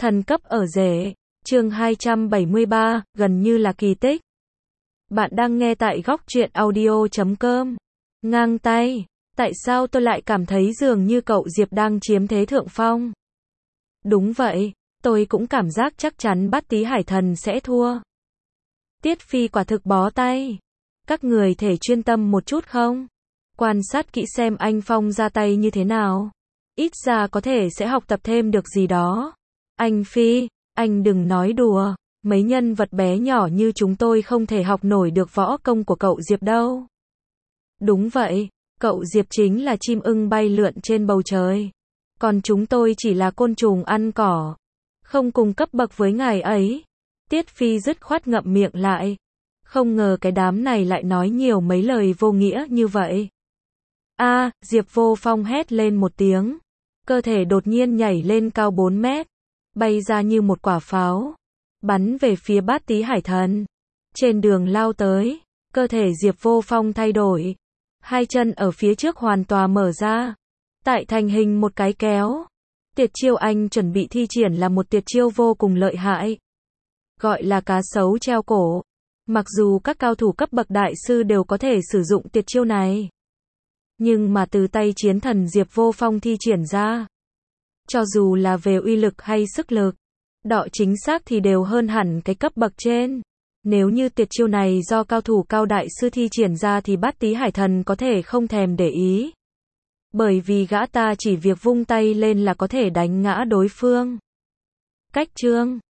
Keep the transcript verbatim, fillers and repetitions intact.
Thần cấp ở rể, chương hai trăm bảy mươi ba, gần như là kỳ tích. Bạn đang nghe tại góc truyện audio chấm com. Ngang tay, tại sao tôi lại cảm thấy dường như cậu Diệp đang chiếm thế thượng phong? Đúng vậy, tôi cũng cảm giác chắc chắn Bát Tý Hải Thần sẽ thua. Tiết Phi quả thực bó tay. Các người thể chuyên tâm một chút không? Quan sát kỹ xem anh Phong ra tay như thế nào. Ít ra có thể sẽ học tập thêm được gì đó. Anh Phi, anh đừng nói đùa, mấy nhân vật bé nhỏ như chúng tôi không thể học nổi được võ công của cậu Diệp đâu. Đúng vậy, cậu Diệp chính là chim ưng bay lượn trên bầu trời. Còn chúng tôi chỉ là côn trùng ăn cỏ. Không cùng cấp bậc với ngài ấy. Tiết Phi dứt khoát ngậm miệng lại. Không ngờ cái đám này lại nói nhiều mấy lời vô nghĩa như vậy. A, Diệp Vô Phong hét lên một tiếng. Cơ thể đột nhiên nhảy lên cao bốn mét. Bay ra như một quả pháo. Bắn về phía Bát Tý Hải Thần. Trên đường lao tới, cơ thể Diệp Vô Phong thay đổi. Hai chân ở phía trước hoàn toàn mở ra. Tại thành hình một cái kéo. Tuyệt chiêu anh chuẩn bị thi triển là một tuyệt chiêu vô cùng lợi hại. Gọi là cá sấu treo cổ. Mặc dù các cao thủ cấp bậc đại sư đều có thể sử dụng tuyệt chiêu này. Nhưng mà từ tay chiến thần Diệp Vô Phong thi triển ra. Cho dù là về uy lực hay sức lực, độ chính xác thì đều hơn hẳn cái cấp bậc trên. Nếu như tuyệt chiêu này do cao thủ cao đại sư thi triển ra thì Bát Tý Hải Thần có thể không thèm để ý. Bởi vì gã ta chỉ việc vung tay lên là có thể đánh ngã đối phương. Cách chương